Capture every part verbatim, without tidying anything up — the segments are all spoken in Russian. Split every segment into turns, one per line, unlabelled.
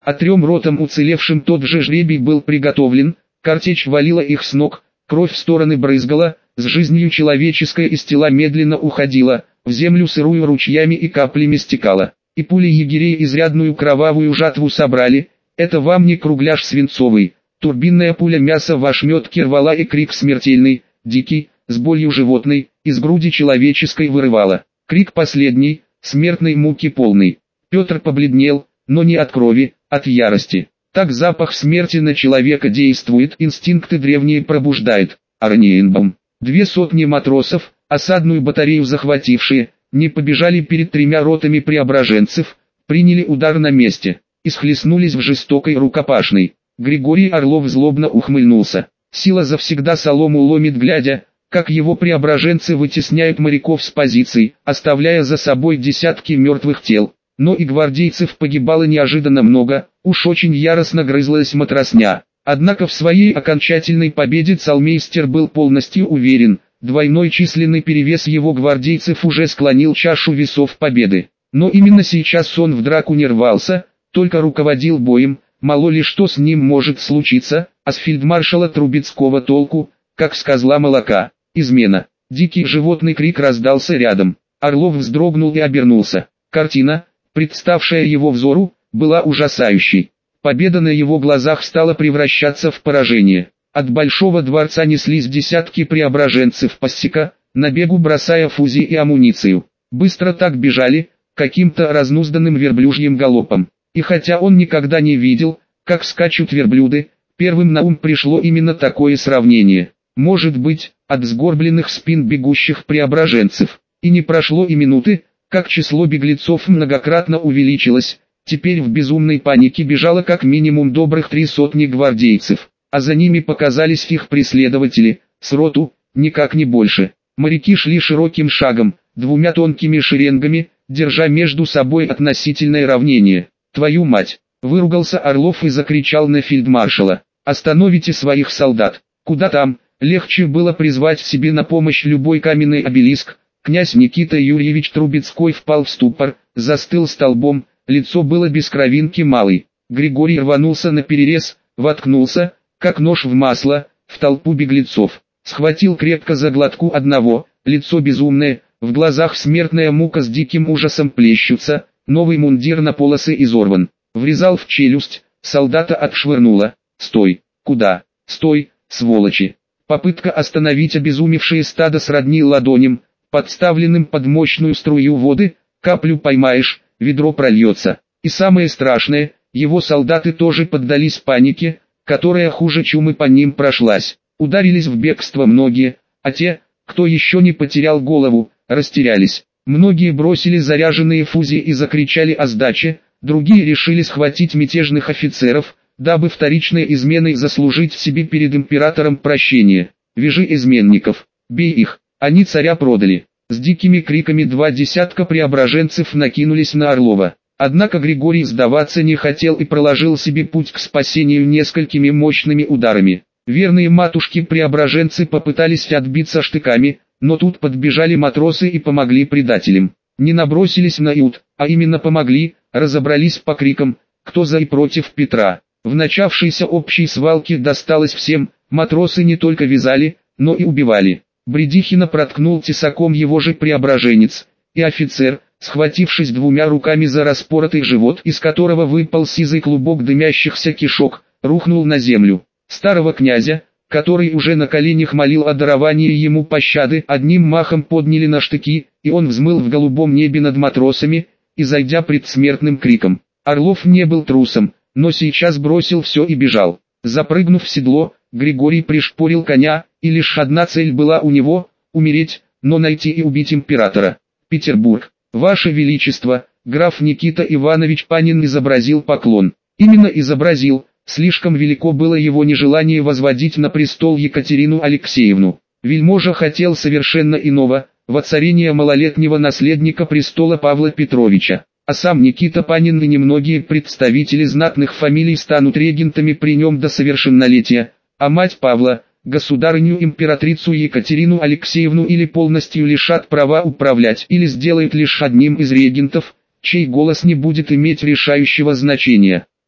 А трем ротам уцелевшим тот же жребий был приготовлен, картечь валила их с ног, кровь в стороны брызгала, с жизнью человеческой из тела медленно уходила, в землю сырую ручьями и каплями стекала. И пули егерей изрядную кровавую жатву собрали, это вам не кругляш свинцовый, турбинная пуля мяса в ошметке рвала и крик смертельный, дикий, с болью животной, из груди человеческой вырывала. Крик последний, смертной муки полный. Петр побледнел, но не от крови, от ярости. Так запах смерти на человека действует, инстинкты древние пробуждает. Орниенбаум. Две сотни матросов, осадную батарею захватившие, не побежали перед тремя ротами преображенцев, приняли удар на месте и схлестнулись в жестокой рукопашной. Григорий Орлов злобно ухмыльнулся. Сила завсегда солому ломит, глядя, как его преображенцы вытесняют моряков с позиций, оставляя за собой десятки мертвых тел. Но и гвардейцев погибало неожиданно много, уж очень яростно грызлась матросня. Однако в своей окончательной победе цалмейстер был полностью уверен, двойной численный перевес его гвардейцев уже склонил чашу весов победы. Но именно сейчас он в драку не рвался, только руководил боем, мало ли что с ним может случиться, а с фельдмаршала Трубецкого толку, как с козла молока. Измена. Дикий животный крик раздался рядом. Орлов вздрогнул и обернулся. Картина, представшая его взору, была ужасающей. Победа на его глазах стала превращаться в поражение. От Большого дворца неслись десятки преображенцев пассека, на бегу бросая фузи и амуницию. Быстро так бежали, каким-то разнузданным верблюжьим галопом. И хотя он никогда не видел, как скачут верблюды, первым на ум пришло именно такое сравнение. Может быть, от сгорбленных спин бегущих преображенцев. И не прошло и минуты, как число беглецов многократно увеличилось, теперь в безумной панике бежало как минимум добрых три сотни гвардейцев, а за ними показались их преследователи, с роту, никак не больше. Моряки шли широким шагом, двумя тонкими шеренгами, держа между собой относительное равнение. «Твою мать!» — выругался Орлов и закричал на фельдмаршала. «Остановите своих солдат! Куда там?» Легче было призвать себе на помощь любой каменный обелиск. Князь Никита Юрьевич Трубецкой впал в ступор, застыл столбом, лицо было без кровинки малой. Григорий рванулся наперерез, воткнулся, как нож в масло, в толпу беглецов. Схватил крепко за глотку одного, лицо безумное, в глазах смертная мука с диким ужасом плещутся, новый мундир на полосы изорван. Врезал в челюсть, солдата отшвырнуло. «Стой! Куда? Стой, сволочи!» Попытка остановить обезумевшее стадо сродни ладоням, подставленным под мощную струю воды, каплю поймаешь, ведро прольется. И самое страшное, его солдаты тоже поддались панике, которая хуже чумы по ним прошлась. Ударились в бегство многие, а те, кто еще не потерял голову, растерялись. Многие бросили заряженные фузи и закричали о сдаче, другие решили схватить мятежных офицеров, дабы вторичной изменой заслужить себе перед императором прощение. «Вяжи изменников, бей их, они царя продали». С дикими криками два десятка преображенцев накинулись на Орлова. Однако Григорий сдаваться не хотел и проложил себе путь к спасению несколькими мощными ударами. Верные матушки-преображенцы попытались отбиться штыками, но тут подбежали матросы и помогли предателям. Не набросились на ют, а именно помогли, разобрались по крикам, кто за и против Петра. В начавшейся общей свалке досталось всем, матросы не только вязали, но и убивали. Бредихина проткнул тесаком его же преображенец, и офицер, схватившись двумя руками за распоротый живот, из которого выпал сизый клубок дымящихся кишок, рухнул на землю. Старого князя, который уже на коленях молил о даровании ему пощады, одним махом подняли на штыки, и он взмыл в голубом небе над матросами, и зайдя предсмертным криком. Орлов не был трусом, но сейчас бросил все и бежал. Запрыгнув в седло, Григорий пришпорил коня, и лишь одна цель была у него – умереть, но найти и убить императора. Петербург. Ваше Величество, граф Никита Иванович Панин изобразил поклон. Именно изобразил, слишком велико было его нежелание возводить на престол Екатерину Алексеевну. Вельможа хотел совершенно иного – воцарения малолетнего наследника престола Павла Петровича. А сам Никита Панин и немногие представители знатных фамилий станут регентами при нем до совершеннолетия, а мать Павла, государыню императрицу Екатерину Алексеевну или полностью лишат права управлять, или сделают лишь одним из регентов, чей голос не будет иметь решающего значения.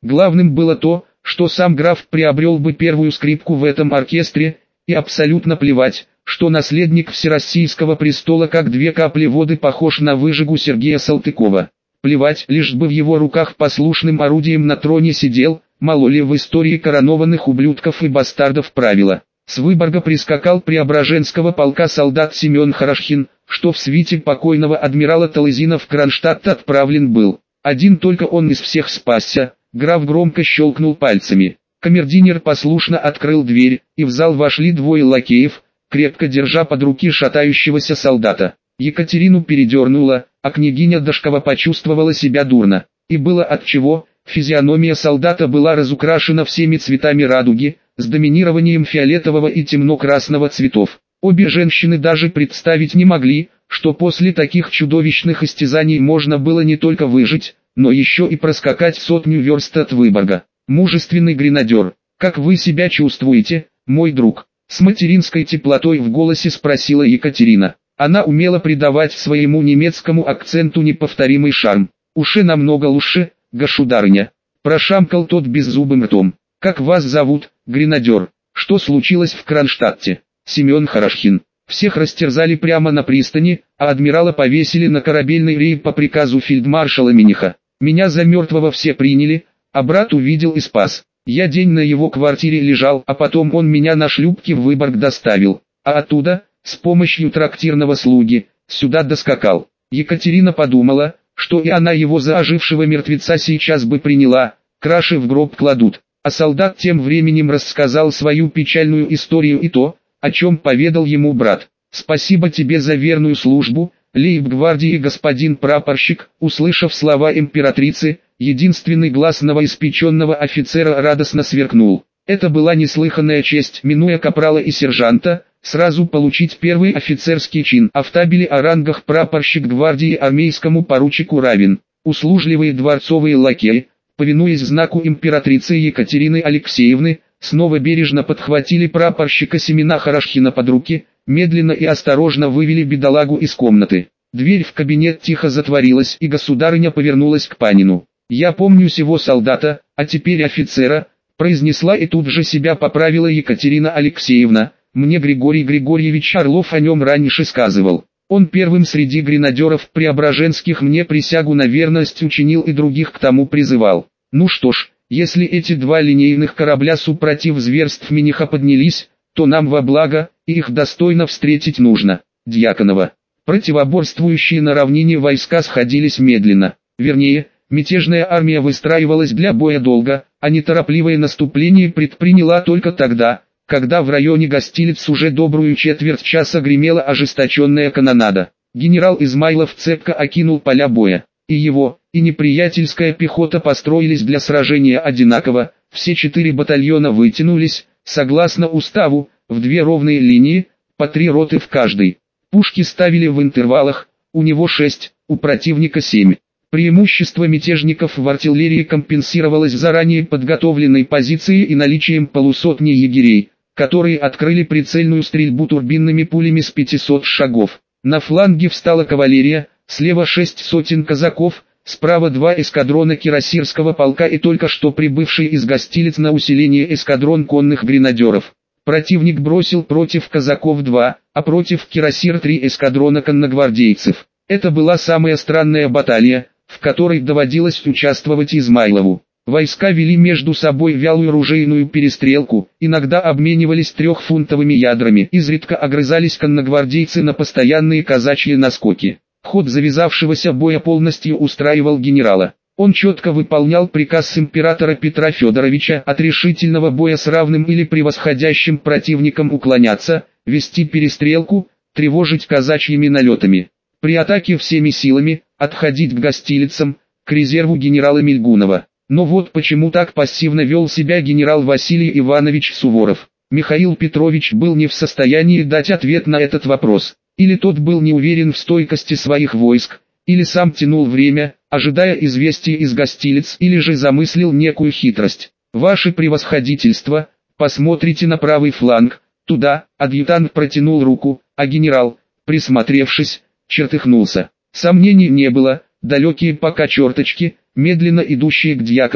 Главным было то, что сам граф приобрел бы первую скрипку в этом оркестре, и абсолютно плевать, что наследник всероссийского престола как две капли воды похож на выжигу Сергея Салтыкова. Плевать, лишь бы в его руках послушным орудием на троне сидел, мало ли в истории коронованных ублюдков и бастардов правила. С Выборга прискакал Преображенского полка солдат Семен Хорошхин, что в свите покойного адмирала Талызина в Кронштадт отправлен был. Один только он из всех спасся. Граф громко щелкнул пальцами. Камердинер послушно открыл дверь, и в зал вошли двое лакеев, крепко держа под руки шатающегося солдата. Екатерину передернуло, а княгиня Дашкова почувствовала себя дурно. И было отчего. Физиономия солдата была разукрашена всеми цветами радуги, с доминированием фиолетового и темно-красного цветов. Обе женщины даже представить не могли, что после таких чудовищных истязаний можно было не только выжить, но еще и проскакать сотню верст от Выборга. Мужественный гренадер, как вы себя чувствуете, мой друг? С материнской теплотой в голосе спросила Екатерина. Она умела придавать своему немецкому акценту неповторимый шарм. «Уше намного лучше, государыня», прошамкал тот беззубым ртом. «Как вас зовут, гренадер? Что случилось в Кронштадте?» «Семен Хорошхин». Всех растерзали прямо на пристани, а адмирала повесили на корабельный рейд по приказу фельдмаршала Миниха. Меня за мертвого все приняли, а брат увидел и спас. Я день на его квартире лежал, а потом он меня на шлюпке в Выборг доставил, а оттуда, с помощью трактирного слуги, сюда доскакал. Екатерина подумала, что и она его за ожившего мертвеца сейчас бы приняла, краши в гроб кладут. А солдат тем временем рассказал свою печальную историю и то, о чем поведал ему брат. «Спасибо тебе за верную службу, лейб-гвардии господин прапорщик», услышав слова императрицы, единственный глаз новоиспеченного офицера радостно сверкнул. Это была неслыханная честь, минуя капрала и сержанта, сразу получить первый офицерский чин, а в табеле о рангах прапорщик гвардии армейскому поручику равен. Услужливые дворцовые лакеи, повинуясь знаку императрицы Екатерины Алексеевны, снова бережно подхватили прапорщика Семена Хорошхина под руки, медленно и осторожно вывели бедолагу из комнаты. Дверь в кабинет тихо затворилась, и государыня повернулась к Панину. «Я помню сего солдата, а теперь офицера», произнесла и тут же себя поправила Екатерина Алексеевна. «Мне Григорий Григорьевич Орлов о нем раньше сказывал. Он первым среди гренадеров преображенских мне присягу на верность учинил и других к тому призывал. Ну что ж, если эти два линейных корабля супротив зверств Миниха поднялись, то нам во благо, и их достойно встретить нужно». Дьяконова. Противоборствующие на равнине войска сходились медленно. Вернее, мятежная армия выстраивалась для боя долго, а неторопливое наступление предприняла только тогда, когда в районе гостилиц уже добрую четверть часа гремела ожесточенная канонада. Генерал Измайлов цепко окинул поля боя. И его, и неприятельская пехота построились для сражения одинаково, все четыре батальона вытянулись, согласно уставу, в две ровные линии, по три роты в каждой. Пушки ставили в интервалах, у него шесть, у противника семь. Преимущество мятежников в артиллерии компенсировалось заранее подготовленной позицией и наличием полусотни егерей, которые открыли прицельную стрельбу турбинными пулями с пятисот шагов. На фланге встала кавалерия, слева шесть сотен казаков, справа два эскадрона кирасирского полка и только что прибывший из гостилиц на усиление эскадрон конных гренадеров. Противник бросил против казаков два, а против кирасир три эскадрона конногвардейцев. Это была самая странная баталия, в которой доводилось участвовать Измайлову. Войска вели между собой вялую ружейную перестрелку, иногда обменивались трехфунтовыми ядрами, изредка огрызались конногвардейцы на постоянные казачьи наскоки. Ход завязавшегося боя полностью устраивал генерала. Он четко выполнял приказ императора Петра Федоровича от решительного боя с равным или превосходящим противником уклоняться, вести перестрелку, тревожить казачьими налетами. При атаке всеми силами, отходить к гостилицам, к резерву генерала Мильгунова. Но вот почему так пассивно вел себя генерал Василий Иванович Суворов. Михаил Петрович был не в состоянии дать ответ на этот вопрос. Или тот был не уверен в стойкости своих войск, или сам тянул время, ожидая известий из гостилиц, или же замыслил некую хитрость. «Ваше превосходительство, посмотрите на правый фланг, туда», адъютант протянул руку, а генерал, присмотревшись, чертыхнулся. Сомнений не было, далекие пока черточки, медленно идущие к Дьяконова,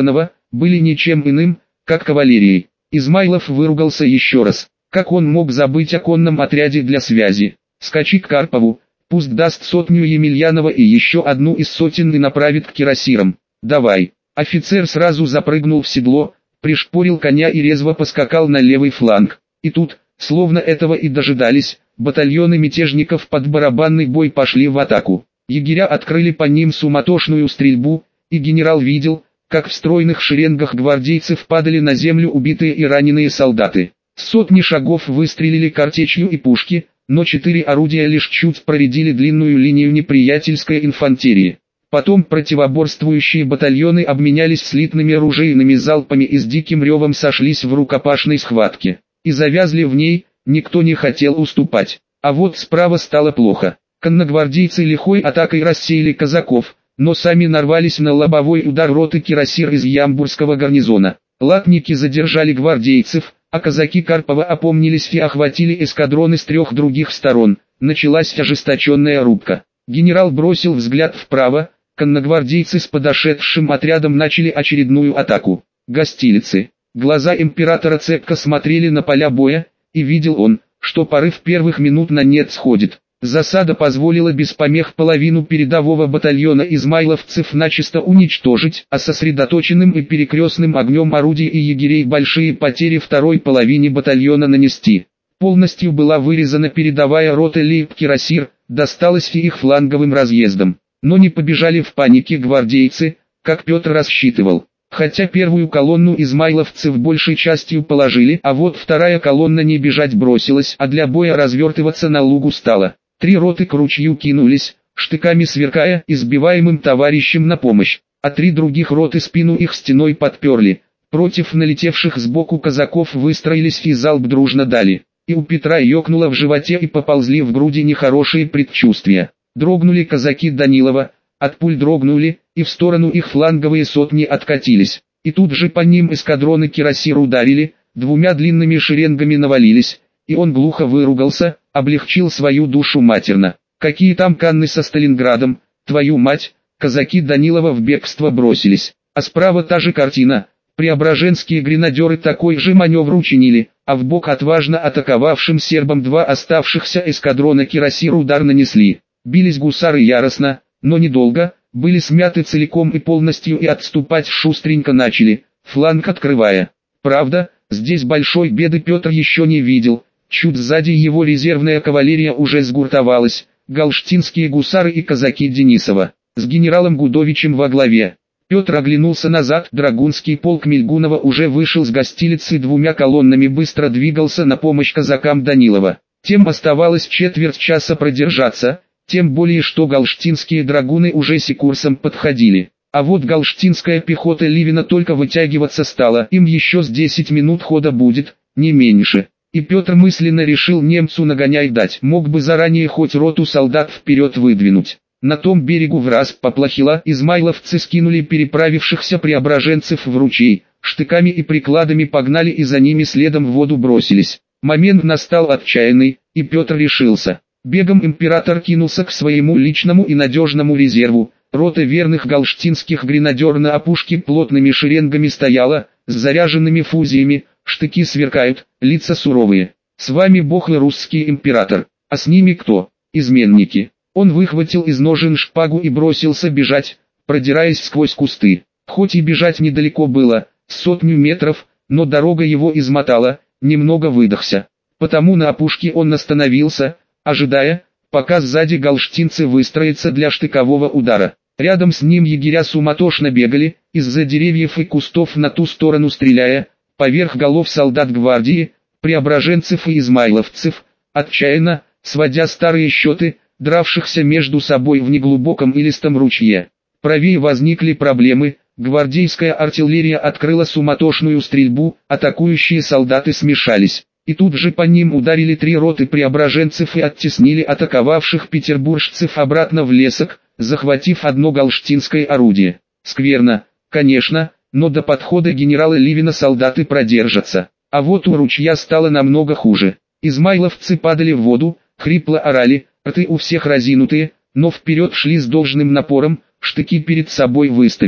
были ничем иным, как кавалерией. Измайлов выругался еще раз. Как он мог забыть о конном отряде для связи? Скачи к Карпову, пусть даст сотню Емельянова и еще одну из сотен и направит к кирасирам. Давай. Офицер сразу запрыгнул в седло, пришпорил коня и резво поскакал на левый фланг. И тут, словно этого и дожидались, батальоны мятежников под барабанный бой пошли в атаку. Егеря открыли по ним суматошную стрельбу, и генерал видел, как в стройных шеренгах гвардейцев падали на землю убитые и раненые солдаты. Сотни шагов выстрелили картечью и пушки, но четыре орудия лишь чуть проредили длинную линию неприятельской инфантерии. Потом противоборствующие батальоны обменялись слитными ружейными залпами и с диким ревом сошлись в рукопашной схватке. И завязли в ней, никто не хотел уступать. А вот справа стало плохо. Конногвардейцы лихой атакой рассеяли казаков, но сами нарвались на лобовой удар роты кирасир из Ямбурского гарнизона. Латники задержали гвардейцев, а казаки Карпова опомнились и охватили эскадроны с трех других сторон. Началась ожесточенная рубка. Генерал бросил взгляд вправо, конногвардейцы с подошедшим отрядом начали очередную атаку. Гостилицы. Глаза императора цепко смотрели на поля боя, и видел он, что порыв первых минут на нет сходит. Засада позволила без помех половину передового батальона измайловцев начисто уничтожить, а сосредоточенным и перекрестным огнем орудий и егерей большие потери второй половине батальона нанести. Полностью была вырезана передовая рота лейб-кирасир, досталось и их фланговым разъездам. Но не побежали в панике гвардейцы, как Петр рассчитывал. Хотя первую колонну измайловцев большей частью положили, а вот вторая колонна не бежать бросилась, а для боя развертываться на лугу стала. Три роты к ручью кинулись, штыками сверкая, избиваемым товарищем на помощь, а три других роты спину их стеной подперли. Против налетевших сбоку казаков выстроились и залп дружно дали. И у Петра ёкнуло в животе и поползли в груди нехорошие предчувствия. Дрогнули казаки Данилова, от пуль дрогнули, и в сторону их фланговые сотни откатились. И тут же по ним эскадроны кирасир ударили, двумя длинными шеренгами навалились, и он глухо выругался, облегчил свою душу матерно. Какие там канны со Сталинградом, твою мать, казаки Данилова в бегство бросились. А справа та же картина. Преображенские гренадеры такой же маневр учинили, а в бок отважно атаковавшим сербам два оставшихся эскадрона кирасир удар нанесли. Бились гусары яростно, но недолго, были смяты целиком и полностью и отступать шустренько начали, фланг открывая. Правда, здесь большой беды Петр еще не видел, чуть сзади его резервная кавалерия уже сгуртовалась, галштинские гусары и казаки Денисова, с генералом Гудовичем во главе. Петр оглянулся назад, драгунский полк Мельгунова уже вышел с гостилицы двумя колоннами, быстро двигался на помощь казакам Данилова. Тем оставалось четверть часа продержаться, тем более что галштинские драгуны уже секурсом подходили. А вот галштинская пехота Ливина только вытягиваться стала, им еще с десять минут хода будет, не меньше. И Петр мысленно решил немцу нагоняй дать, мог бы заранее хоть роту солдат вперед выдвинуть. На том берегу враз поплохело, измайловцы скинули переправившихся преображенцев в ручей, штыками и прикладами погнали и за ними следом в воду бросились. Момент настал отчаянный, и Петр решился. Бегом император кинулся к своему личному и надежному резерву. Рота верных галштинских гренадер на опушке плотными шеренгами стояла, с заряженными фузиями, штыки сверкают, лица суровые. С вами Бог и русский император, а с ними кто? Изменники. Он выхватил из ножен шпагу и бросился бежать, продираясь сквозь кусты. Хоть и бежать недалеко было, сотню метров, но дорога его измотала, немного выдохся. Потому на опушке он остановился, ожидая, пока сзади галштинцы выстроятся для штыкового удара. Рядом с ним егеря суматошно бегали, из-за деревьев и кустов на ту сторону стреляя, поверх голов солдат гвардии, преображенцев и измайловцев, отчаянно, сводя старые счеты, дравшихся между собой в неглубоком илистом ручье. Правее возникли проблемы, гвардейская артиллерия открыла суматошную стрельбу, атакующие солдаты смешались. И тут же по ним ударили три роты преображенцев и оттеснили атаковавших петербуржцев обратно в Лесок, захватив одно галштинское орудие. Скверно, конечно, но до подхода генерала Ливина солдаты продержатся. А вот у ручья стало намного хуже. Измайловцы падали в воду, хрипло орали, рты у всех разинутые, но вперед шли с должным напором, штыки перед собой выставив.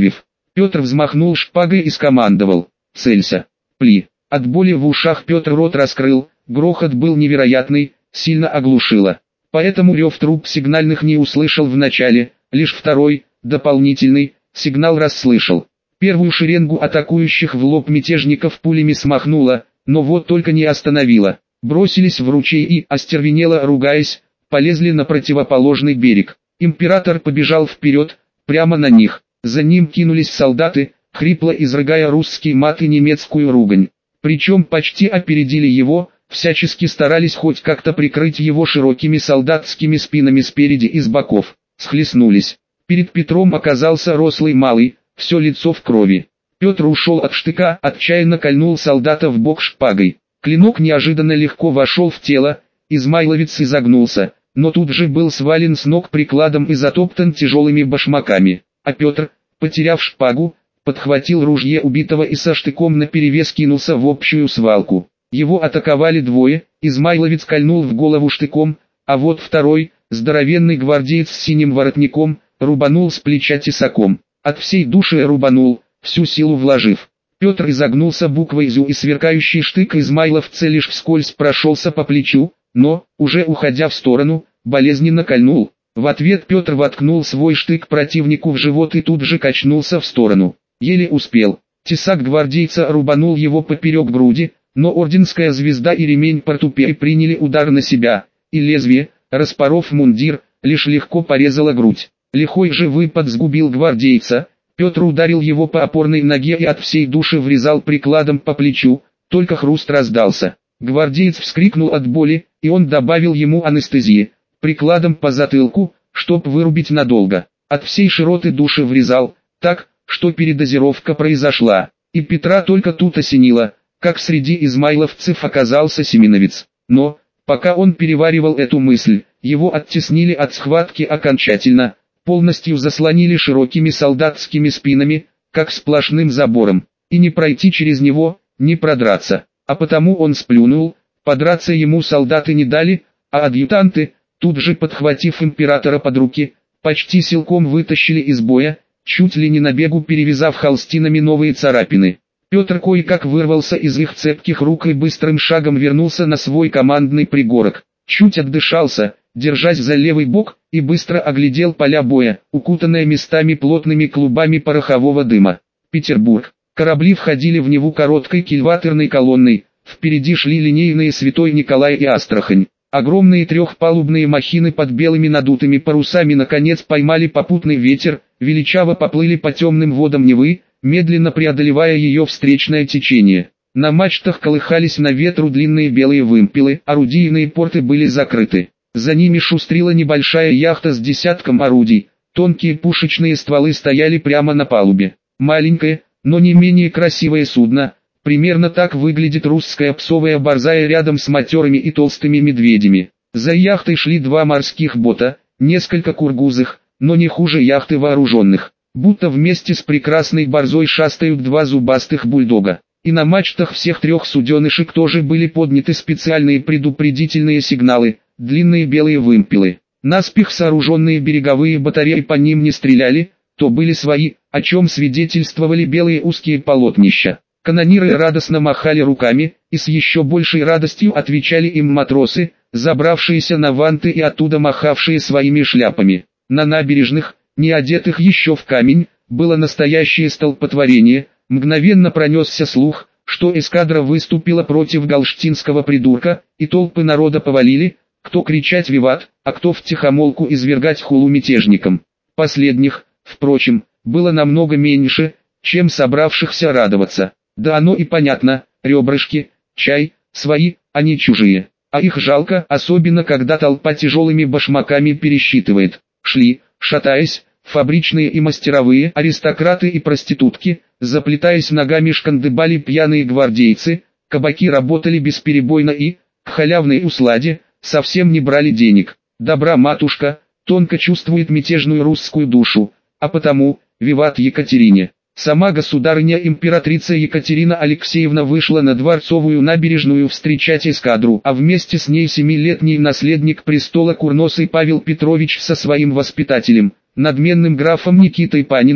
Петр взмахнул шпагой и скомандовал: «Целься!» Пли! От боли в ушах Петр рот раскрыл, грохот был невероятный, сильно оглушило. Поэтому рев труб сигнальных не услышал вначале, лишь второй, дополнительный, сигнал расслышал. Первую шеренгу атакующих в лоб мятежников пулями смахнуло, но вот только не остановило. Бросились в ручей и, остервенело ругаясь, полезли на противоположный берег. Император побежал вперед, прямо на них. За ним кинулись солдаты, хрипло изрыгая русский мат и немецкую ругань. Причем почти опередили его, всячески старались хоть как-то прикрыть его широкими солдатскими спинами спереди и с боков. Схлестнулись. Перед Петром оказался рослый малый, все лицо в крови. Петр ушел от штыка, отчаянно кольнул солдата в бок шпагой. Клинок неожиданно легко вошел в тело, измайловец изогнулся, но тут же был свален с ног прикладом и затоптан тяжелыми башмаками. А Петр, потеряв шпагу, подхватил ружье убитого и со штыком наперевес кинулся в общую свалку. Его атаковали двое, измайловец кольнул в голову штыком, а вот второй, здоровенный гвардеец с синим воротником, рубанул с плеча тесаком. От всей души рубанул, всю силу вложив. Петр изогнулся буквой «Зю» и сверкающий штык измайловца лишь вскользь прошелся по плечу, но, уже уходя в сторону, болезненно кольнул. В ответ Петр воткнул свой штык противнику в живот и тут же качнулся в сторону. Еле успел. Тесак гвардейца рубанул его поперек груди, но орденская звезда и ремень портупеи приняли удар на себя, и лезвие, распоров мундир, лишь легко порезало грудь. Лихой же выпад сгубил гвардейца. Петр ударил его по опорной ноге и от всей души врезал прикладом по плечу, только хруст раздался. Гвардеец вскрикнул от боли, и он добавил ему анестезии, прикладом по затылку, чтоб вырубить надолго. От всей широты души врезал, так, что передозировка произошла. И Петра только тут осенило, как среди измайловцев оказался семеновец. Но, пока он переваривал эту мысль, его оттеснили от схватки окончательно, полностью заслонили широкими солдатскими спинами, как сплошным забором, и не пройти через него, не продраться. А потому он сплюнул, подраться ему солдаты не дали, а адъютанты, тут же подхватив императора под руки, почти силком вытащили из боя, чуть ли не на бегу перевязав холстинами новые царапины. Петр кое-как вырвался из их цепких рук и быстрым шагом вернулся на свой командный пригорок. Чуть отдышался, держась за левый бок, и быстро оглядел поля боя, укутанные местами плотными клубами порохового дыма. Петербург. Корабли входили в Неву короткой кильваторной колонной, впереди шли линейные Святой Николай и Астрахань. Огромные трехпалубные махины под белыми надутыми парусами наконец поймали попутный ветер, величаво поплыли по темным водам Невы, медленно преодолевая ее встречное течение. На мачтах колыхались на ветру длинные белые вымпелы, орудийные порты были закрыты. За ними шустрила небольшая яхта с десятком орудий, тонкие пушечные стволы стояли прямо на палубе. Маленькое, но не менее красивое судно, примерно так выглядит русская псовая борзая рядом с матерыми и толстыми медведями. За яхтой шли два морских бота, несколько кургузых, но не хуже яхты вооруженных. Будто вместе с прекрасной борзой шастают два зубастых бульдога. И на мачтах всех трех суденышек тоже были подняты специальные предупредительные сигналы, длинные белые вымпелы. Наспех сооруженные береговые батареи по ним не стреляли, то были свои, о чем свидетельствовали белые узкие полотнища. Канониры радостно махали руками, и с еще большей радостью отвечали им матросы, забравшиеся на ванты и оттуда махавшие своими шляпами. На набережных, не одетых еще в камень, было настоящее столпотворение. Мгновенно пронесся слух, что эскадра выступила против галштинского придурка, и толпы народа повалили, кто кричать «Виват», а кто втихомолку извергать хулу мятежникам. Последних, впрочем, было намного меньше, чем собравшихся радоваться. Да оно и понятно, ребрышки, чай, свои, а не чужие. А их жалко, особенно когда толпа тяжелыми башмаками пересчитывает. Шли, шатаясь, фабричные и мастеровые, аристократы и проститутки, заплетаясь ногами шкандыбали пьяные гвардейцы, кабаки работали бесперебойно и, к халявной усладе, совсем не брали денег. Добра матушка, тонко чувствует мятежную русскую душу, а потому, виват Екатерине. Сама государыня-императрица Екатерина Алексеевна вышла на Дворцовую набережную встречать эскадру, а вместе с ней семилетний наследник престола курносый Павел Петрович со своим воспитателем, надменным графом Никитой Паниным,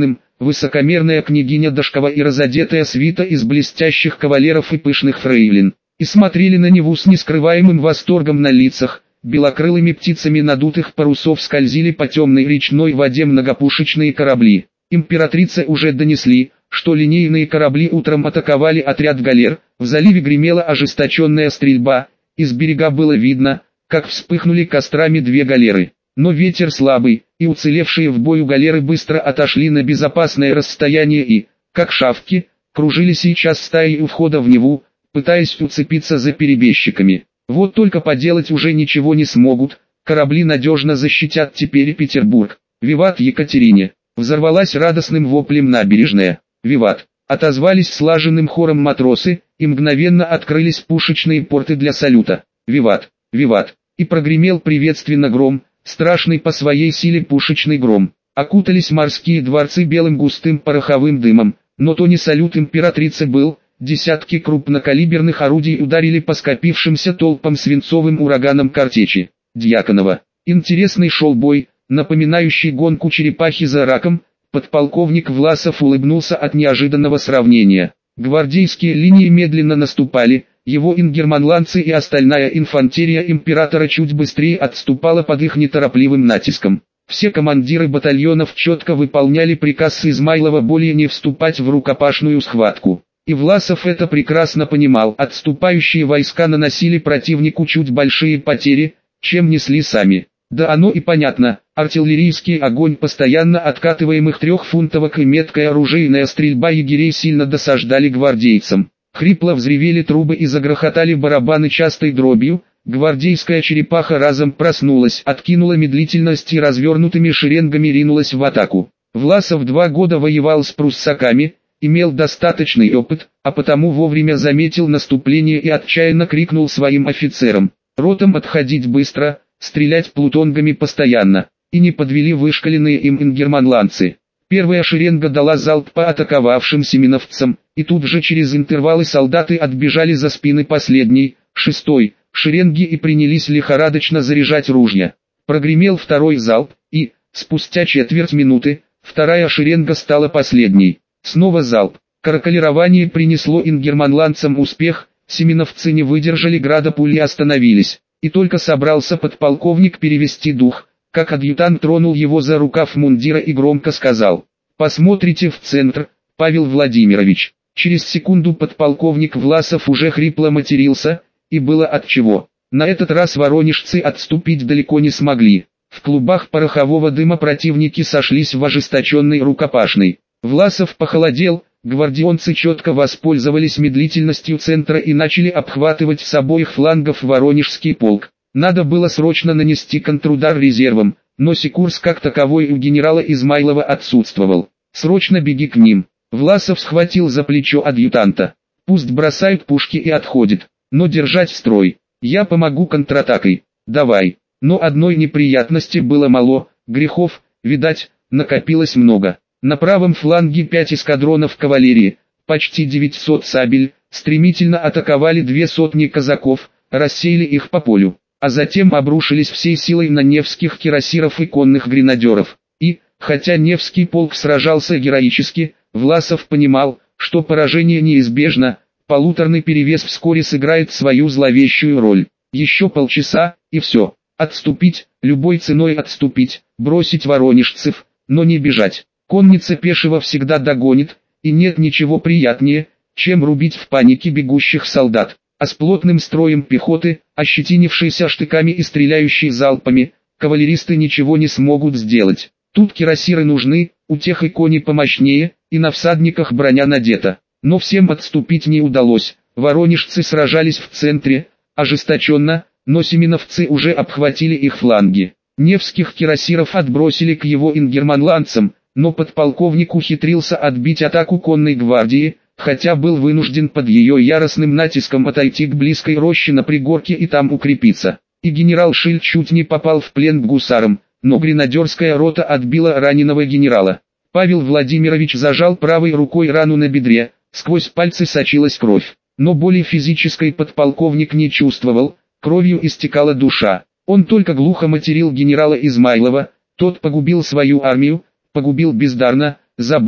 высокомерная княгиня Дашкова и разодетая свита из блестящих кавалеров и пышных фрейлин, и смотрели на Неву с нескрываемым восторгом на лицах. Белокрылыми птицами надутых парусов скользили по темной речной воде многопушечные корабли. Императрице уже донесли, что линейные корабли утром атаковали отряд галер, в заливе гремела ожесточенная стрельба, из берега было видно, как вспыхнули кострами две галеры. Но ветер слабый, и уцелевшие в бою галеры быстро отошли на безопасное расстояние и, как шавки, кружили сейчас стаей у входа в Неву, пытаясь уцепиться за перебежчиками. Вот только поделать уже ничего не смогут, корабли надежно защитят теперь Петербург. «Виват Екатерине!» Взорвалась радостным воплем набережная. «Виват!» Отозвались слаженным хором матросы, и мгновенно открылись пушечные порты для салюта. «Виват! Виват!» И прогремел приветственно гром, страшный по своей силе пушечный гром. Окутались морские дворцы белым густым пороховым дымом, но то не салют императрицы был. Десятки крупнокалиберных орудий ударили по скопившимся толпам свинцовым ураганом картечи. Дьяконова. Интересный шел бой, напоминающий гонку черепахи за раком. Подполковник Власов улыбнулся от неожиданного сравнения. Гвардейские линии медленно наступали, его ингерманландцы и остальная инфантерия императора чуть быстрее отступала под их неторопливым натиском. Все командиры батальонов четко выполняли приказ Измайлова более не вступать в рукопашную схватку. И Власов это прекрасно понимал. Отступающие войска наносили противнику чуть большие потери, чем несли сами. Да оно и понятно, артиллерийский огонь постоянно откатываемых трехфунтовок и меткая оружейная стрельба егерей сильно досаждали гвардейцам. Хрипло взревели трубы и загрохотали барабаны частой дробью. Гвардейская черепаха разом проснулась, откинула медлительность и развернутыми шеренгами ринулась в атаку. Власов два года воевал с пруссаками, имел достаточный опыт, а потому вовремя заметил наступление и отчаянно крикнул своим офицерам: «Ротам отходить быстро, стрелять плутонгами постоянно!» И не подвели вышкаленные им ингерманландцы. Первая шеренга дала залп по атаковавшим семеновцам, и тут же через интервалы солдаты отбежали за спины последней, шестой, шеренги и принялись лихорадочно заряжать ружья. Прогремел второй залп, и, спустя четверть минуты, вторая шеренга стала последней. Снова залп. Каракалирование принесло ингерманландцам успех, семеновцы не выдержали града пуль и остановились. И только собрался подполковник перевести дух, как адъютант тронул его за рукав мундира и громко сказал: «Посмотрите в центр, Павел Владимирович». Через секунду подполковник Власов уже хрипло матерился, и было отчего. На этот раз воронежцы отступить далеко не смогли. В клубах порохового дыма противники сошлись в ожесточенной рукопашной. Власов похолодел, гвардионцы четко воспользовались медлительностью центра и начали обхватывать с обоих флангов Воронежский полк. Надо было срочно нанести контрудар резервом, но Секурс как таковой у генерала Измайлова отсутствовал. «Срочно беги к ним». Власов схватил за плечо адъютанта. «Пусть бросают пушки и отходят, но держать строй. Я помогу контратакой. Давай». Но одной неприятности было мало, грехов, видать, накопилось много. На правом фланге пять эскадронов кавалерии, почти девятьсот сабель, стремительно атаковали две сотни казаков, рассеяли их по полю, а затем обрушились всей силой на невских кирасиров и конных гренадеров. И, хотя Невский полк сражался героически, Власов понимал, что поражение неизбежно, полуторный перевес вскоре сыграет свою зловещую роль. Еще полчаса, и все. Отступить, любой ценой отступить, бросить воронежцев, но не бежать. Конница пешего всегда догонит, и нет ничего приятнее, чем рубить в панике бегущих солдат. А с плотным строем пехоты, ощетинившейся штыками и стреляющей залпами, кавалеристы ничего не смогут сделать. Тут кирасиры нужны, у тех и кони помощнее, и на всадниках броня надета. Но всем отступить не удалось, воронежцы сражались в центре, ожесточенно, но семеновцы уже обхватили их фланги. Невских кирасиров отбросили к его ингерманландцам, но подполковник ухитрился отбить атаку конной гвардии, хотя был вынужден под ее яростным натиском отойти к близкой роще на пригорке и там укрепиться. И генерал Шиль чуть не попал в плен к гусарам, но гренадерская рота отбила раненого генерала. Павел Владимирович зажал правой рукой рану на бедре, сквозь пальцы сочилась кровь. Но боли физической подполковник не чувствовал, кровью истекала душа. Он только глухо материл генерала Измайлова, тот погубил свою армию, погубил бездарно, забыв,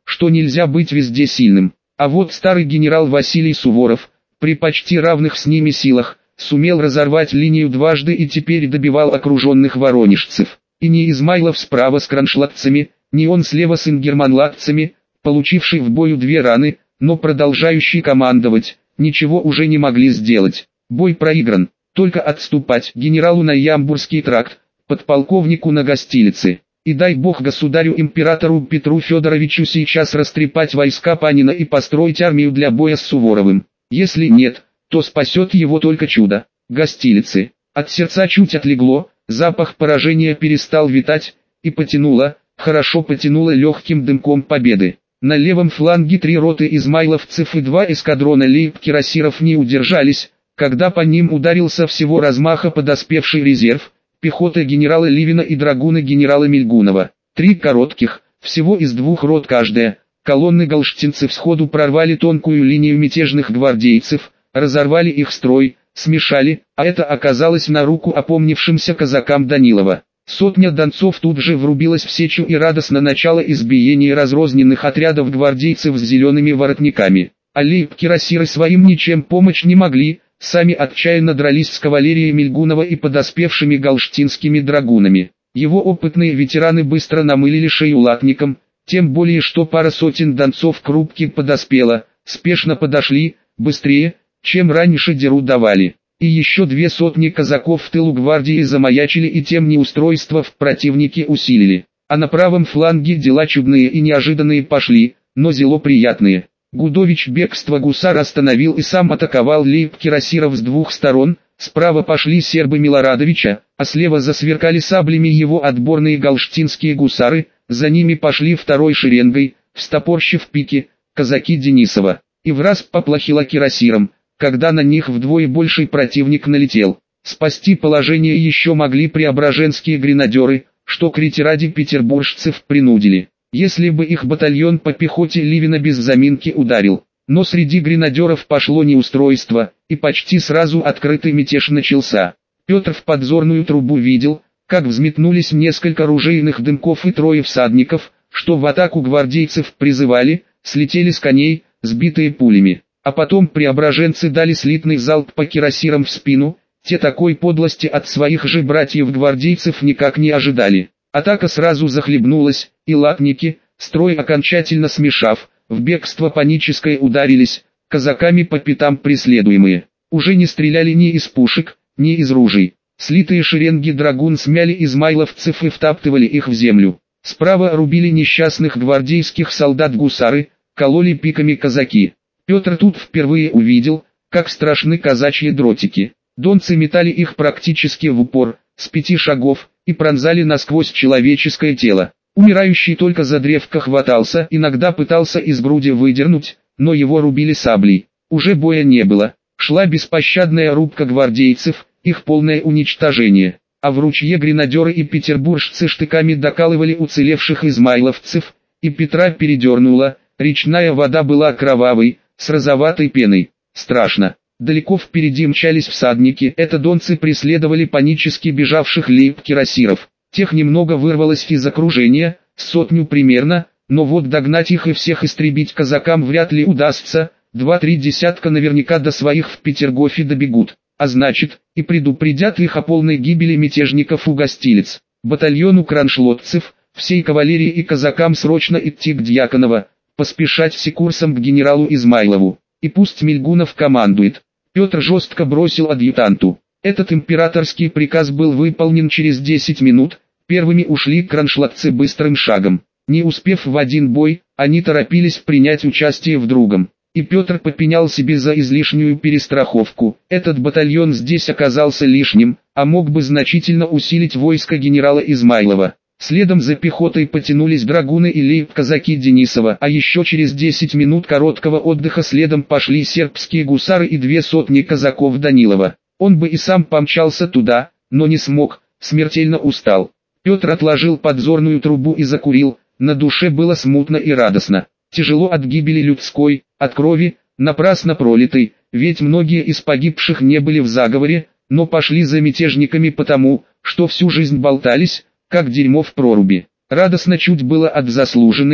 что нельзя быть везде сильным. А вот старый генерал Василий Суворов, при почти равных с ними силах, сумел разорвать линию дважды и теперь добивал окруженных воронежцев. И не Измайлов справа с кронштадтцами, не он слева с ингерманландцами, получивший в бою две раны, но продолжающий командовать, ничего уже не могли сделать. Бой проигран, только отступать генералу на Ямбурский тракт, подполковнику на Гостилице. И дай бог государю-императору Петру Федоровичу сейчас растрепать войска Панина и построить армию для боя с Суворовым. Если нет, то спасет его только чудо. Гостилицы. От сердца чуть отлегло, запах поражения перестал витать, и потянуло, хорошо потянуло легким дымком победы. На левом фланге три роты измайловцев и два эскадрона лейб-кирасиров не удержались, когда по ним ударился всего размаха подоспевший резерв, пехота генерала Ливина и драгуны генерала Мельгунова. Три коротких, всего из двух рот каждая, колонны галштинцев сходу прорвали тонкую линию мятежных гвардейцев, разорвали их строй, смешали, а это оказалось на руку опомнившимся казакам Данилова. Сотня донцов тут же врубилась в сечу и радостно начала избиение разрозненных отрядов гвардейцев с зелеными воротниками. А лейб-кирасиры своим ничем помочь не могли, сами отчаянно дрались с кавалерией Мельгунова и подоспевшими галштинскими драгунами. Его опытные ветераны быстро намылили шею латникам, тем более что пара сотен донцов к рубке подоспела, спешно подошли, быстрее, чем раньше деру давали. И еще две сотни казаков в тылу гвардии замаячили и тем неустройство в противнике усилили. А на правом фланге дела чудные и неожиданные пошли, но зело приятные. Гудович бегство гусар остановил и сам атаковал лейб-кирасиров с двух сторон, справа пошли сербы Милорадовича, а слева засверкали саблями его отборные галштинские гусары, за ними пошли второй шеренгой, встопорщив пики, казаки Денисова. И враз поплохело кирасирам, когда на них вдвое больший противник налетел. Спасти положение еще могли преображенские гренадеры, что к рете ради петербуржцев принудили. Если бы их батальон по пехоте Ливина без заминки ударил. Но среди гренадеров пошло неустройство, и почти сразу открытый мятеж начался. Петр в подзорную трубу видел, как взметнулись несколько ружейных дымков и трое всадников, что в атаку гвардейцев призывали, слетели с коней, сбитые пулями. А потом преображенцы дали слитный залп по кирасирам в спину, те такой подлости от своих же братьев-гвардейцев никак не ожидали. Атака сразу захлебнулась, и латники, строй окончательно смешав, в бегство паническое ударились, казаками по пятам преследуемые. Уже не стреляли ни из пушек, ни из ружей. Слитые шеренги драгун смяли измайловцев и втаптывали их в землю. Справа рубили несчастных гвардейских солдат гусары, кололи пиками казаки. Петр тут впервые увидел, как страшны казачьи дротики. Донцы метали их практически в упор, с пяти шагов, и пронзали насквозь человеческое тело. Умирающий только за древко хватался, иногда пытался из груди выдернуть, но его рубили саблей. Уже боя не было, шла беспощадная рубка гвардейцев, их полное уничтожение. А в ручье гренадеры и петербуржцы штыками докалывали уцелевших измайловцев, и Петра передернуло, речная вода была кровавой, с розоватой пеной. Страшно. Далеко впереди мчались всадники, это донцы преследовали панически бежавших лейб-кирасиров. Тех немного вырвалось из окружения, сотню примерно, но вот догнать их и всех истребить казакам вряд ли удастся, два-три десятка наверняка до своих в Петергофе добегут, а значит, и предупредят их о полной гибели мятежников у Гостилиц. Батальону кроншлотцев, всей кавалерии и казакам срочно идти к Дьяконова, поспешать все курсом к генералу Измайлову, и пусть Мельгунов командует. Петр жестко бросил адъютанту. Этот императорский приказ был выполнен через десять минут, первыми ушли кронштадтцы быстрым шагом. Не успев в один бой, они торопились принять участие в другом. И Петр попенял себе за излишнюю перестраховку. Этот батальон здесь оказался лишним, а мог бы значительно усилить войско генерала Измайлова. Следом за пехотой потянулись драгуны и лейб-казаки Денисова, а еще через десять минут короткого отдыха следом пошли сербские гусары и две сотни казаков Данилова. Он бы и сам помчался туда, но не смог, смертельно устал. Петр отложил подзорную трубу и закурил, на душе было смутно и радостно. Тяжело от гибели людской, от крови, напрасно пролитой, ведь многие из погибших не были в заговоре, но пошли за мятежниками потому, что всю жизнь болтались, как дерьмо в проруби. Радостно чуть было от заслуженной,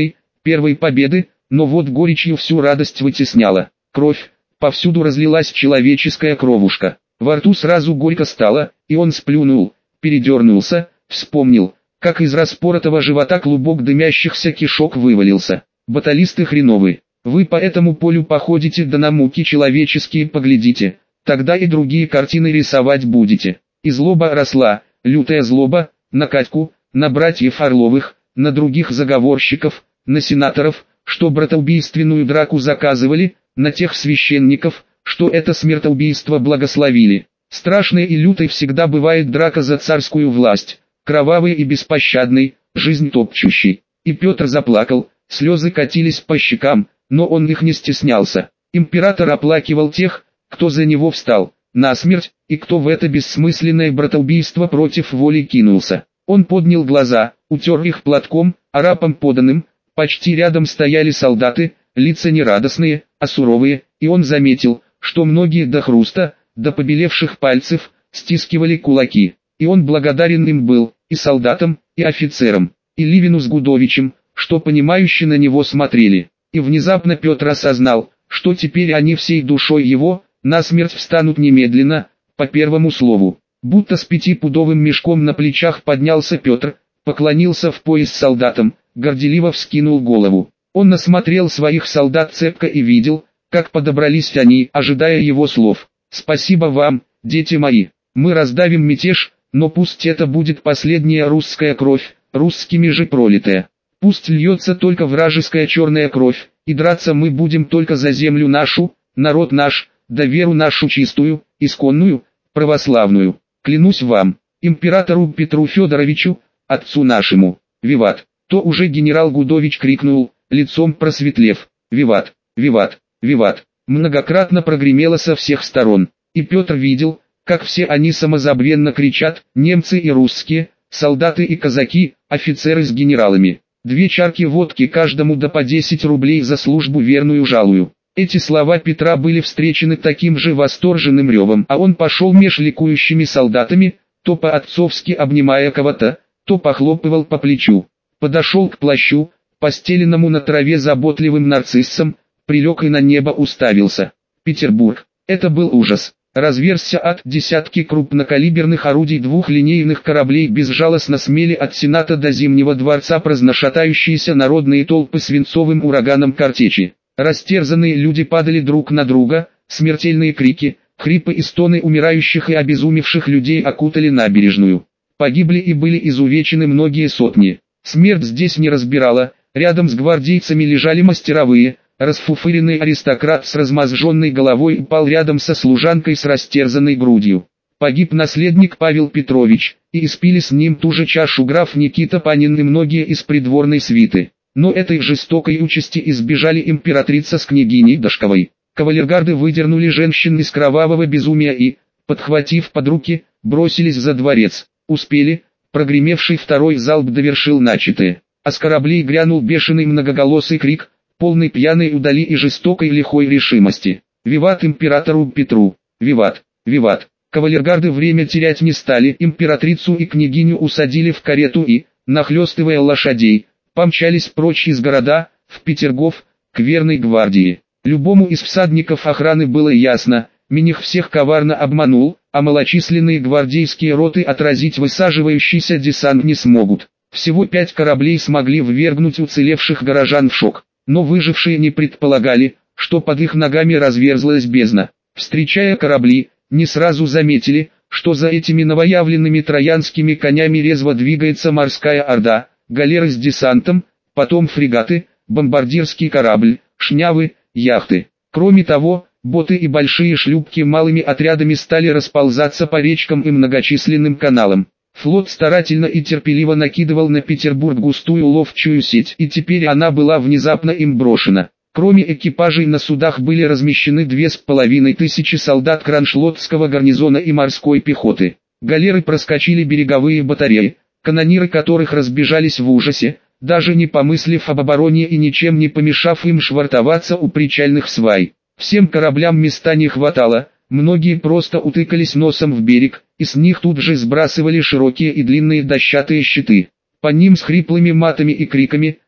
первой победы, но вот горечью всю радость вытесняла. Кровь, повсюду разлилась человеческая кровушка. Во рту сразу горько стало, и он сплюнул, передернулся, вспомнил, как из распоротого живота клубок дымящихся кишок вывалился. Баталисты хреновы. Вы по этому полю походите да на муки человеческие поглядите, тогда и другие картины рисовать будете. И злоба росла, лютая злоба, на Катьку, на братьев Орловых, на других заговорщиков, на сенаторов, что братоубийственную драку заказывали, на тех священников, что это смертоубийство благословили. Страшной и лютой всегда бывает драка за царскую власть, кровавой и беспощадной, жизнь топчущей. И Петр заплакал, слезы катились по щекам, но он их не стеснялся. Император оплакивал тех, кто за него встал насмерть, и кто в это бессмысленное братоубийство против воли кинулся. Он поднял глаза, утер их платком, арапом поданным, почти рядом стояли солдаты, лица не радостные, а суровые, и он заметил, что многие до хруста, до побелевших пальцев, стискивали кулаки. И он благодарен им был, и солдатам, и офицерам, и Ливину с Гудовичем, что понимающе на него смотрели. И внезапно Петр осознал, что теперь они всей душой его, насмерть встанут немедленно, по первому слову. Будто с пятипудовым мешком на плечах поднялся Петр, поклонился в пояс солдатам, горделиво вскинул голову. Он насмотрел своих солдат цепко и видел, как подобрались они, ожидая его слов. «Спасибо вам, дети мои, мы раздавим мятеж, но пусть это будет последняя русская кровь, русскими же пролитая. Пусть льется только вражеская черная кровь, и драться мы будем только за землю нашу, народ наш, да веру нашу чистую, исконную, православную. Клянусь вам, императору Петру Федоровичу, отцу нашему, виват!» То уже генерал Гудович крикнул, лицом просветлев, «Виват! Виват! Виват!» Многократно прогремело со всех сторон, и Петр видел, как все они самозабвенно кричат, немцы и русские, солдаты и казаки, офицеры с генералами. Две чарки водки каждому да по десять рублей за службу верную жалую. Эти слова Петра были встречены таким же восторженным ревом, а он пошел меж ликующими солдатами, то по-отцовски обнимая кого-то, то похлопывал по плечу. Подошел к плащу, постеленному на траве заботливым нарциссом, прилег и на небо уставился. Петербург. Это был ужас. Разверзся от десятки крупнокалиберных орудий двухлинейных кораблей безжалостно смели от Сената до Зимнего дворца праздношатающиеся народные толпы свинцовым ураганом картечи. Растерзанные люди падали друг на друга, смертельные крики, хрипы и стоны умирающих и обезумевших людей окутали набережную. Погибли и были изувечены многие сотни. Смерть здесь не разбирала, рядом с гвардейцами лежали мастеровые. Расфуфыренный аристократ с размозженной головой упал рядом со служанкой с растерзанной грудью. Погиб наследник Павел Петрович, и испили с ним ту же чашу граф Никита Панин и многие из придворной свиты. Но этой жестокой участи избежали императрица с княгиней Дашковой. Кавалергарды выдернули женщин из кровавого безумия и, подхватив под руки, бросились за дворец. Успели, прогремевший второй залп довершил начатое. А с кораблей грянул бешеный многоголосый крик, полный пьяной удали и жестокой лихой решимости. «Виват императору Петру! Виват! Виват!» Кавалергарды время терять не стали, императрицу и княгиню усадили в карету и, нахлестывая лошадей, помчались прочь из города, в Петергоф, к верной гвардии. Любому из всадников охраны было ясно, Миних всех коварно обманул, а малочисленные гвардейские роты отразить высаживающийся десант не смогут. Всего пять кораблей смогли ввергнуть уцелевших горожан в шок. Но выжившие не предполагали, что под их ногами разверзлась бездна. Встречая корабли, не сразу заметили, что за этими новоявленными троянскими конями резво двигается морская орда, галеры с десантом, потом фрегаты, бомбардирский корабль, шнявы, яхты. Кроме того, боты и большие шлюпки малыми отрядами стали расползаться по речкам и многочисленным каналам. Флот старательно и терпеливо накидывал на Петербург густую ловчую сеть, и теперь она была внезапно им брошена. Кроме экипажей на судах были размещены две с половиной тысячи солдат Кронштадтского гарнизона и морской пехоты. Галеры проскочили береговые батареи, канониры которых разбежались в ужасе, даже не помыслив об обороне и ничем не помешав им швартоваться у причальных свай. Всем кораблям места не хватало. Многие просто утыкались носом в берег, и с них тут же сбрасывали широкие и длинные дощатые щиты. По ним с хриплыми матами и криками,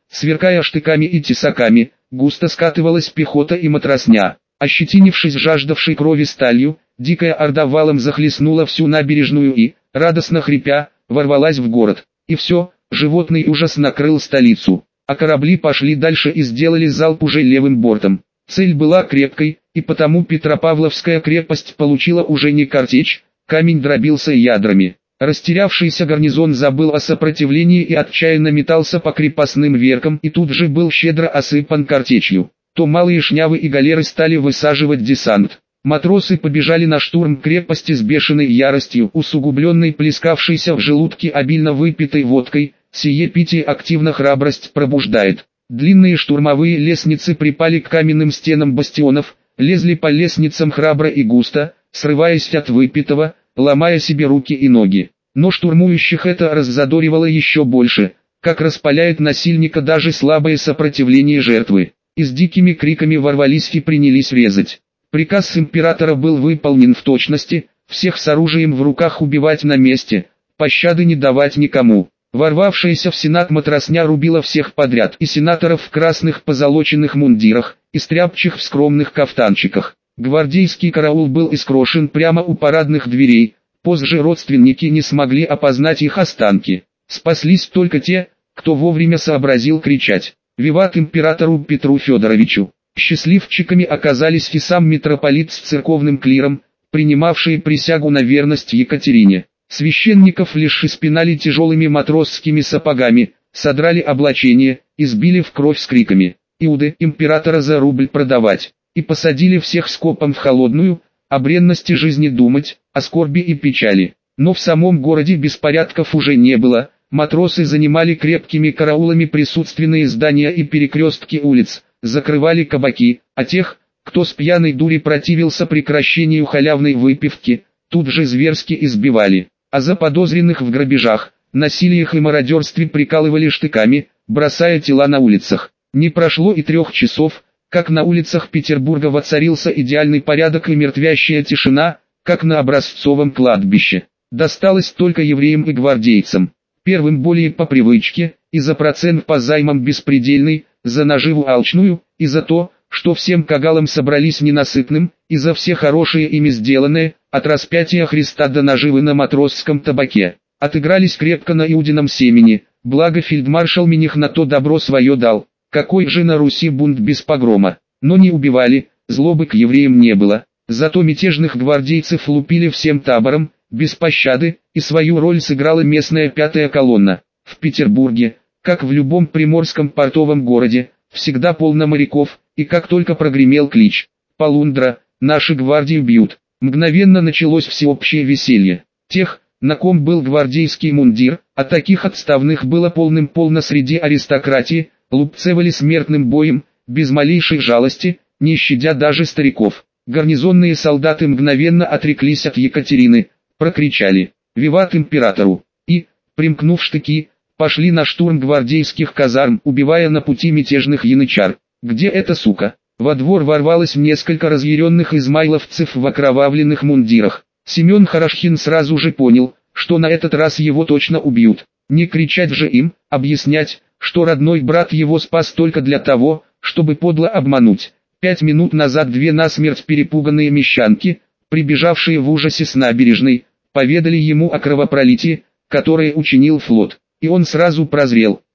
сверкая штыками и тесаками, густо скатывалась пехота и матросня. Ощетинившись жаждавшей крови сталью, дикая орда валом захлестнула всю набережную и, радостно хрипя, ворвалась в город. И все, животный ужас накрыл столицу, а корабли пошли дальше и сделали залп уже левым бортом. Цель была крепкой, и потому Петропавловская крепость получила уже не картечь, камень дробился ядрами. Растерявшийся гарнизон забыл о сопротивлении и отчаянно метался по крепостным веркам и тут же был щедро осыпан картечью. То малые шнявы и галеры стали высаживать десант. Матросы побежали на штурм крепости с бешеной яростью, усугубленной плескавшейся в желудке обильно выпитой водкой. Сие питье активно храбрость пробуждает. Длинные штурмовые лестницы припали к каменным стенам бастионов, лезли по лестницам храбро и густо, срываясь от выпитого, ломая себе руки и ноги. Но штурмующих это раззадоривало еще больше, как распаляет насильника даже слабое сопротивление жертвы. И с дикими криками ворвались и принялись резать. Приказ императора был выполнен в точности, всех с оружием в руках убивать на месте, пощады не давать никому. Ворвавшаяся в сенат матросня рубила всех подряд, и сенаторов в красных позолоченных мундирах, и стряпчих в скромных кафтанчиках. Гвардейский караул был искрошен прямо у парадных дверей, позже родственники не смогли опознать их останки. Спаслись только те, кто вовремя сообразил кричать «Виват императору Петру Федоровичу!». Счастливчиками оказались и сам митрополит с церковным клиром, принимавшие присягу на верность Екатерине. Священников лишь испинали тяжелыми матросскими сапогами, содрали облачение, избили в кровь с криками «Иуды, императора за рубль продавать!» и посадили всех скопом в холодную, о бренности жизни думать, о скорби и печали. Но в самом городе беспорядков уже не было, матросы занимали крепкими караулами присутственные здания и перекрестки улиц, закрывали кабаки, а тех, кто с пьяной дури противился прекращению халявной выпивки, тут же зверски избивали. А заподозренных в грабежах, насилиях и мародерстве прикалывали штыками, бросая тела на улицах. Не прошло и трех часов, как на улицах Петербурга воцарился идеальный порядок и мертвящая тишина, как на образцовом кладбище. Досталось только евреям и гвардейцам. Первым более по привычке, и за процент по займам беспредельный, за наживу алчную, и за то, что всем кагалам собрались ненасытным, и за все хорошие ими сделанное, от распятия Христа до наживы на матросском табаке. Отыгрались крепко на Иудином семени, благо фельдмаршал Миних на то добро свое дал. Какой же на Руси бунт без погрома? Но не убивали, злобы к евреям не было. Зато мятежных гвардейцев лупили всем табором, без пощады, и свою роль сыграла местная пятая колонна. В Петербурге, как в любом приморском портовом городе, всегда полно моряков, и как только прогремел клич «Полундра, наши гвардии бьют», мгновенно началось всеобщее веселье. Тех, на ком был гвардейский мундир, а таких отставных было полным-полно среди аристократии, лупцевали смертным боем, без малейшей жалости, не щадя даже стариков. Гарнизонные солдаты мгновенно отреклись от Екатерины, прокричали «Виват императору!» и, примкнув штыки, пошли на штурм гвардейских казарм, убивая на пути мятежных янычар. «Где эта сука?» Во двор ворвалось несколько разъяренных измайловцев в окровавленных мундирах. Семен Хорошхин сразу же понял, что на этот раз его точно убьют. Не кричать же им, объяснять, что родной брат его спас только для того, чтобы подло обмануть. Пять минут назад две насмерть перепуганные мещанки, прибежавшие в ужасе с набережной, поведали ему о кровопролитии, которое учинил флот. И он сразу прозрел,